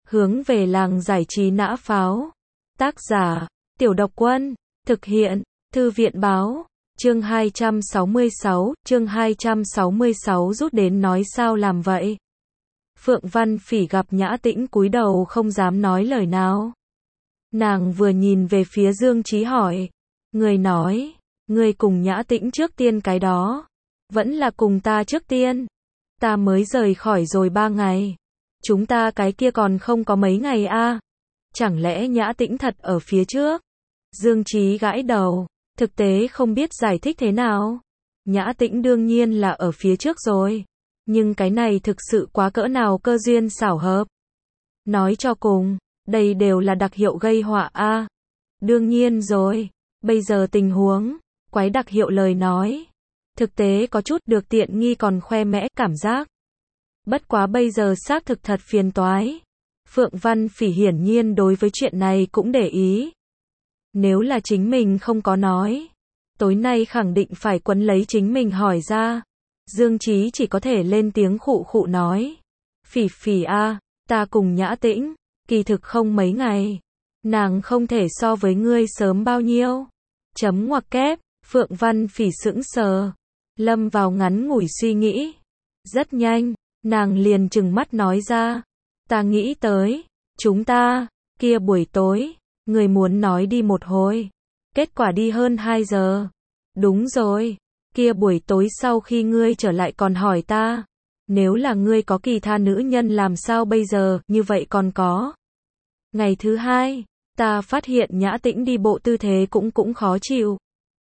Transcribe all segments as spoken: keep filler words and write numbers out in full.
Hướng về làng giải trí nã pháo. Tác giả, Tiểu Độc Quân. Thực hiện, Thư viện báo. Chương hai trăm sáu mươi sáu, chương hai trăm sáu mươi sáu rút đến nói sao làm vậy. Phượng Văn Phỉ gặp Nhã Tĩnh cúi đầu không dám nói lời nào. Nàng vừa nhìn về phía Dương Chí hỏi. Người nói, người cùng Nhã Tĩnh trước tiên cái đó. Vẫn là cùng ta trước tiên. Ta mới rời khỏi rồi ba ngày. Chúng ta cái kia còn không có mấy ngày a. À? Chẳng lẽ Nhã Tĩnh thật ở phía trước? Dương Chí gãi đầu, thực tế không biết giải thích thế nào. Nhã Tĩnh đương nhiên là ở phía trước rồi. Nhưng cái này thực sự quá cỡ nào cơ duyên xảo hợp. Nói cho cùng, đây đều là đặc hiệu gây họa a. À? Đương nhiên rồi, bây giờ tình huống, quái đặc hiệu lời nói. Thực tế có chút được tiện nghi còn khoe mẽ cảm giác. Bất quá bây giờ xác thực thật phiền toái. Phượng Văn Phỉ hiển nhiên đối với chuyện này cũng để ý. Nếu là chính mình không có nói, tối nay khẳng định phải quấn lấy chính mình hỏi ra. Dương Chí chỉ có thể lên tiếng khụ khụ nói. Phỉ Phỉ a, ta cùng Nhã Tĩnh, kỳ thực không mấy ngày. Nàng không thể so với ngươi sớm bao nhiêu. Chấm ngoặc kép, Phượng Văn Phỉ sững sờ. Lâm vào ngắn ngủi suy nghĩ. Rất nhanh, nàng liền trừng mắt nói ra. Ta nghĩ tới, chúng ta, kia buổi tối, người muốn nói đi một hồi. Kết quả đi hơn hai giờ. Đúng rồi, kia buổi tối sau khi ngươi trở lại còn hỏi ta. Nếu là ngươi có kỳ tha nữ nhân làm sao bây giờ, như vậy còn có. Ngày thứ hai, ta phát hiện Nhã Tĩnh đi bộ tư thế cũng cũng khó chịu.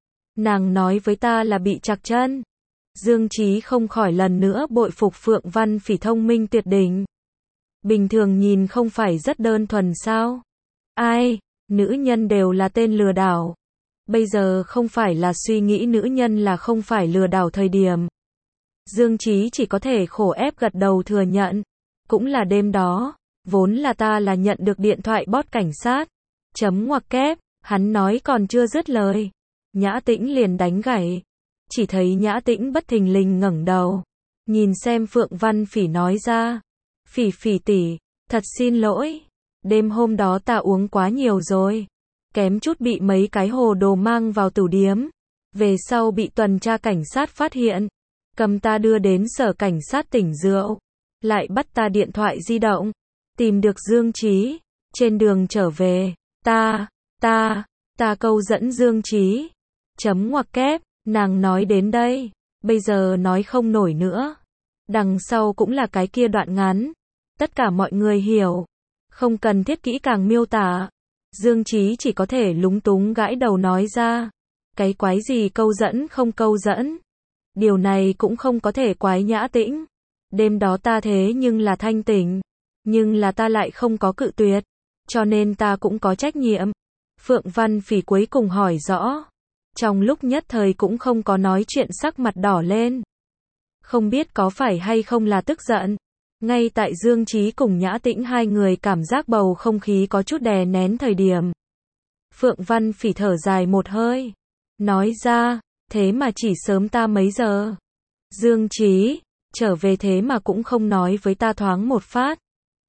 Nàng nói với ta là bị trặc chân. Dương Chí không khỏi lần nữa bội phục Phượng Văn Phỉ thông minh tuyệt đỉnh. Bình thường nhìn không phải rất đơn thuần sao? Ai, nữ nhân đều là tên lừa đảo. Bây giờ không phải là suy nghĩ nữ nhân là không phải lừa đảo thời điểm. Dương Chí chỉ có thể khổ ép gật đầu thừa nhận. Cũng là đêm đó, vốn là ta là nhận được điện thoại bot cảnh sát. Chấm ngoặc kép, hắn nói còn chưa dứt lời. Nhã Tĩnh liền đánh gãy. Chỉ thấy Nhã Tĩnh bất thình lình ngẩng đầu. Nhìn xem Phượng Văn Phỉ nói ra. Phỉ Phỉ tỷ, thật xin lỗi. Đêm hôm đó ta uống quá nhiều rồi. Kém chút bị mấy cái hồ đồ mang vào tửu điếm. Về sau bị tuần tra cảnh sát phát hiện. Cầm ta đưa đến sở cảnh sát tỉnh rượu. Lại bắt ta điện thoại di động. Tìm được Dương Chí. Trên đường trở về. Ta, ta, ta câu dẫn Dương Chí. Chấm ngoặc kép. Nàng nói đến đây. Bây giờ nói không nổi nữa. Đằng sau cũng là cái kia đoạn ngắn. Tất cả mọi người hiểu. Không cần thiết kỹ càng miêu tả. Dương Chí chỉ có thể lúng túng gãi đầu nói ra. Cái quái gì câu dẫn không câu dẫn. Điều này cũng không có thể quái Nhã Tĩnh. Đêm đó ta thế nhưng là thanh tỉnh. Nhưng là ta lại không có cự tuyệt. Cho nên ta cũng có trách nhiệm. Phượng Văn Phỉ cuối cùng hỏi rõ. Trong lúc nhất thời cũng không có nói chuyện sắc mặt đỏ lên. Không biết có phải hay không là tức giận. Ngay tại Dương Chí cùng Nhã Tĩnh hai người cảm giác bầu không khí có chút đè nén thời điểm. Phượng Văn Phỉ thở dài một hơi. Nói ra, thế mà chỉ sớm ta mấy giờ. Dương Chí, trở về thế mà cũng không nói với ta thoáng một phát.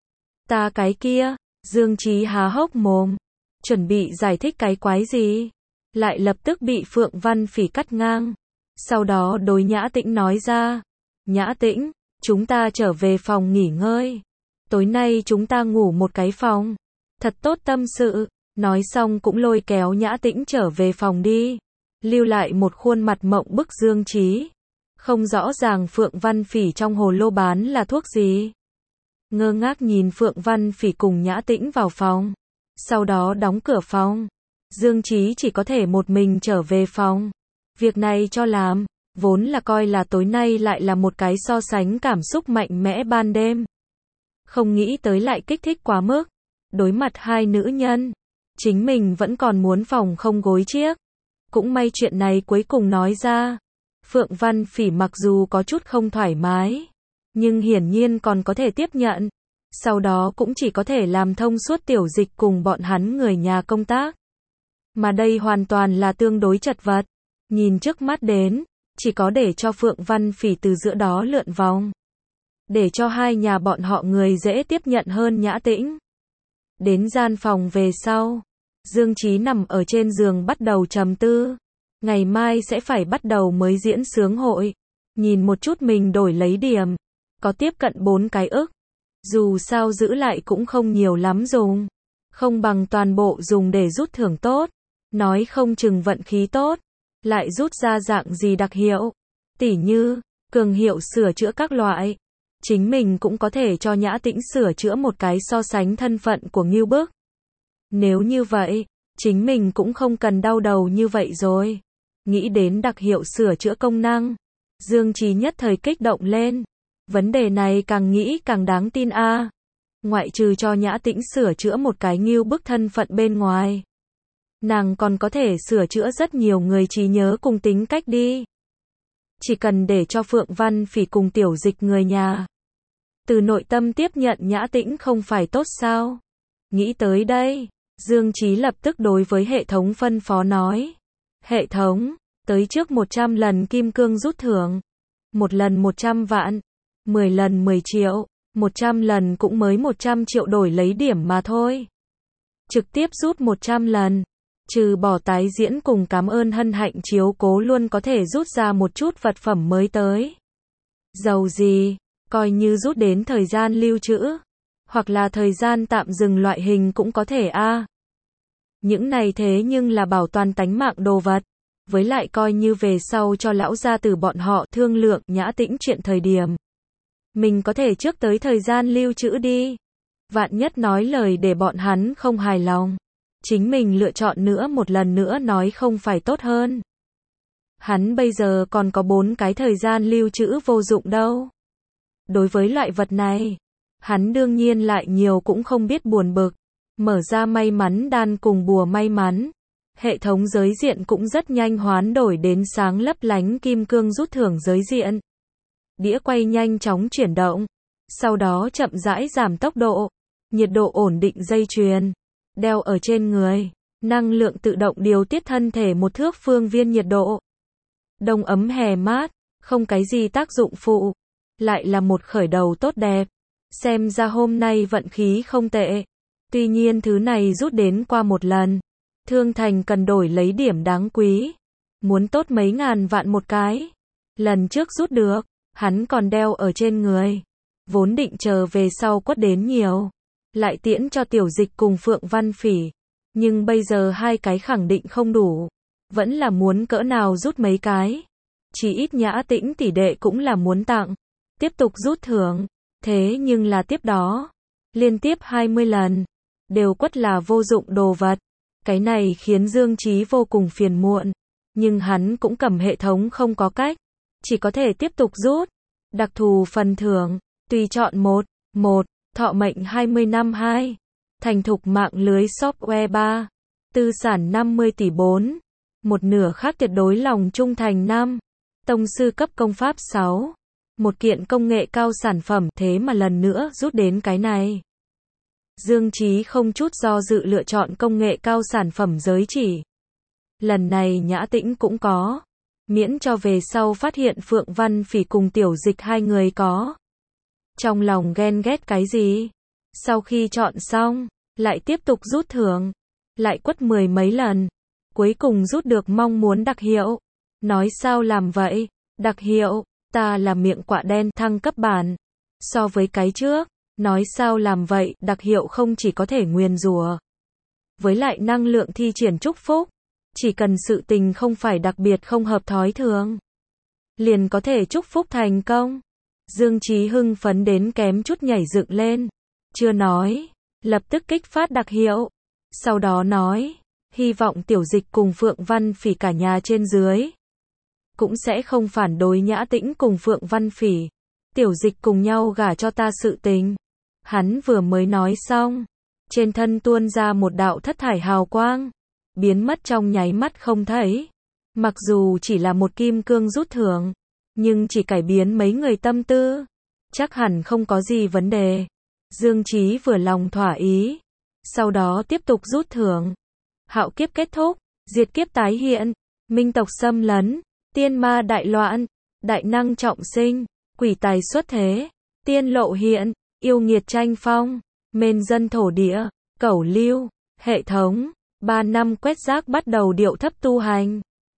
Ta cái kia, Dương Chí há hốc mồm. Chuẩn bị giải thích cái quái gì. Lại lập tức bị Phượng Văn Phỉ cắt ngang. Sau đó đối Nhã Tĩnh nói ra. Nhã Tĩnh, chúng ta trở về phòng nghỉ ngơi. Tối nay chúng ta ngủ một cái phòng. Thật tốt tâm sự. Nói xong cũng lôi kéo Nhã Tĩnh trở về phòng đi. Lưu lại một khuôn mặt mộng bức Dương Chí. Không rõ ràng Phượng Văn Phỉ trong hồ lô bán là thuốc gì. Ngơ ngác nhìn Phượng Văn Phỉ cùng Nhã Tĩnh vào phòng. Sau đó đóng cửa phòng. Dương Chí chỉ có thể một mình trở về phòng. Việc này cho làm, vốn là coi là tối nay lại là một cái so sánh cảm xúc mạnh mẽ ban đêm. Không nghĩ tới lại kích thích quá mức. Đối mặt hai nữ nhân, chính mình vẫn còn muốn phòng không gối chiếc. Cũng may chuyện này cuối cùng nói ra. Phượng Văn Phỉ mặc dù có chút không thoải mái, nhưng hiển nhiên còn có thể tiếp nhận. Sau đó cũng chỉ có thể làm thông suốt tiểu dịch cùng bọn hắn người nhà công tác. Mà đây hoàn toàn là tương đối chật vật. Nhìn trước mắt đến, chỉ có để cho Phượng Văn Phỉ từ giữa đó lượn vòng. Để cho hai nhà bọn họ người dễ tiếp nhận hơn Nhã Tĩnh. Đến gian phòng về sau, Dương Chí nằm ở trên giường bắt đầu trầm tư. Ngày mai sẽ phải bắt đầu mới diễn sướng hội. Nhìn một chút mình đổi lấy điểm. Có tiếp cận bốn cái ức. Dù sao giữ lại cũng không nhiều lắm dùng. Không bằng toàn bộ dùng để rút thưởng tốt. Nói không chừng vận khí tốt. Lại rút ra dạng gì đặc hiệu. Tỉ như, cường hiệu sửa chữa các loại. Chính mình cũng có thể cho Nhã Tĩnh sửa chữa một cái so sánh thân phận của Ngưu Bức. Nếu như vậy, chính mình cũng không cần đau đầu như vậy rồi. Nghĩ đến đặc hiệu sửa chữa công năng, Dương Chí nhất thời kích động lên. Vấn đề này càng nghĩ càng đáng tin a. À. Ngoại trừ cho Nhã Tĩnh sửa chữa một cái Ngưu Bức thân phận bên ngoài, nàng còn có thể sửa chữa rất nhiều người trí nhớ cùng tính cách đi. Chỉ cần để cho Phượng Văn Phỉ cùng Tiểu Dịch người nhà từ nội tâm tiếp nhận Nhã Tĩnh không phải tốt sao? Nghĩ tới đây, Dương Chí lập tức đối với hệ thống phân phó nói. Hệ thống, tới trước một trăm lần kim cương rút thưởng. Một lần một trăm vạn, mười lần mười triệu, một trăm lần cũng mới một trăm triệu đổi lấy điểm mà thôi. Trực tiếp rút một trăm lần. Trừ bỏ tái diễn cùng cảm ơn hân hạnh chiếu cố luôn có thể rút ra một chút vật phẩm mới tới. Dầu gì, coi như rút đến thời gian lưu trữ, hoặc là thời gian tạm dừng loại hình cũng có thể a. À. Những này thế nhưng là bảo toàn tánh mạng đồ vật, với lại coi như về sau cho lão gia tử bọn họ thương lượng Nhã Tĩnh chuyện thời điểm. Mình có thể trước tới thời gian lưu trữ đi. Vạn nhất nói lời để bọn hắn không hài lòng. Chính mình lựa chọn nữa một lần nữa nói không phải tốt hơn. Hắn bây giờ còn có bốn cái thời gian lưu trữ vô dụng đâu. Đối với loại vật này, hắn đương nhiên lại nhiều cũng không biết buồn bực. Mở ra may mắn đan cùng bùa may mắn. Hệ thống giới diện cũng rất nhanh hoán đổi đến sáng lấp lánh kim cương rút thưởng giới diện. Đĩa quay nhanh chóng chuyển động. Sau đó chậm rãi giảm tốc độ. Nhiệt độ ổn định dây chuyền. Đeo ở trên người. Năng lượng tự động điều tiết thân thể một thước phương viên nhiệt độ. Đông ấm hè mát. Không cái gì tác dụng phụ. Lại là một khởi đầu tốt đẹp. Xem ra hôm nay vận khí không tệ. Tuy nhiên thứ này rút đến qua một lần. Thương thành cần đổi lấy điểm đáng quý. Muốn tốt mấy ngàn vạn một cái. Lần trước rút được. Hắn còn đeo ở trên người. Vốn định chờ về sau quất đến nhiều. Lại tiễn cho Tiểu Dịch cùng Phượng Văn Phỉ. Nhưng bây giờ hai cái khẳng định không đủ. Vẫn là muốn cỡ nào rút mấy cái. Chỉ ít Nhã Tĩnh tỷ đệ cũng là muốn tặng. Tiếp tục rút thưởng. Thế nhưng là tiếp đó. Liên tiếp hai mươi lần. Đều quất là vô dụng đồ vật. Cái này khiến Dương Chí vô cùng phiền muộn. Nhưng hắn cũng cầm hệ thống không có cách. Chỉ có thể tiếp tục rút. Đặc thù phần thưởng. Tùy chọn một. Một. Thọ mệnh hai mươi năm hai. Thành thục mạng lưới software ba. Tư sản năm mươi tỷ bốn. Một nửa khác tuyệt đối lòng trung thành năm. Tông sư cấp công pháp sáu. Một kiện công nghệ cao sản phẩm, thế mà lần nữa rút đến cái này. Dương Chí không chút do dự lựa chọn công nghệ cao sản phẩm giới chỉ. Lần này Nhã Tĩnh cũng có. Miễn cho về sau phát hiện Phượng Văn Phỉ cùng Tiểu Dịch hai người có. Trong lòng ghen ghét cái gì? Sau khi chọn xong, lại tiếp tục rút thưởng. Lại quất mười mấy lần. Cuối cùng rút được mong muốn đặc hiệu. Nói sao làm vậy? Đặc hiệu, ta là miệng quạ đen thăng cấp bản. So với cái trước, nói sao làm vậy, đặc hiệu không chỉ có thể nguyền rủa. Với lại năng lượng thi triển chúc phúc. Chỉ cần sự tình không phải đặc biệt không hợp thói thường. Liền có thể chúc phúc thành công. Dương Chí hưng phấn đến kém chút nhảy dựng lên. Chưa nói. Lập tức kích phát đặc hiệu. Sau đó nói. Hy vọng Tiểu Dịch cùng Phượng Văn Phỉ cả nhà trên dưới. Cũng sẽ không phản đối Nhã Tĩnh cùng Phượng Văn Phỉ. Tiểu Dịch cùng nhau gả cho ta sự tình. Hắn vừa mới nói xong. Trên thân tuôn ra một đạo thất thải hào quang. Biến mất trong nháy mắt không thấy. Mặc dù chỉ là một kim cương rút thưởng. Nhưng chỉ cải biến mấy người tâm tư. Chắc hẳn không có gì vấn đề. Dương Chí vừa lòng thỏa ý. Sau đó tiếp tục rút thưởng. Hạo kiếp kết thúc. Diệt kiếp tái hiện. Minh tộc xâm lấn. Tiên ma đại loạn. Đại năng trọng sinh. Quỷ tài xuất thế. Tiên lộ hiện. Yêu nghiệt tranh phong. Mên dân thổ địa. Cẩu Lưu, hệ thống, ba năm quét rác bắt đầu điệu thấp tu hành.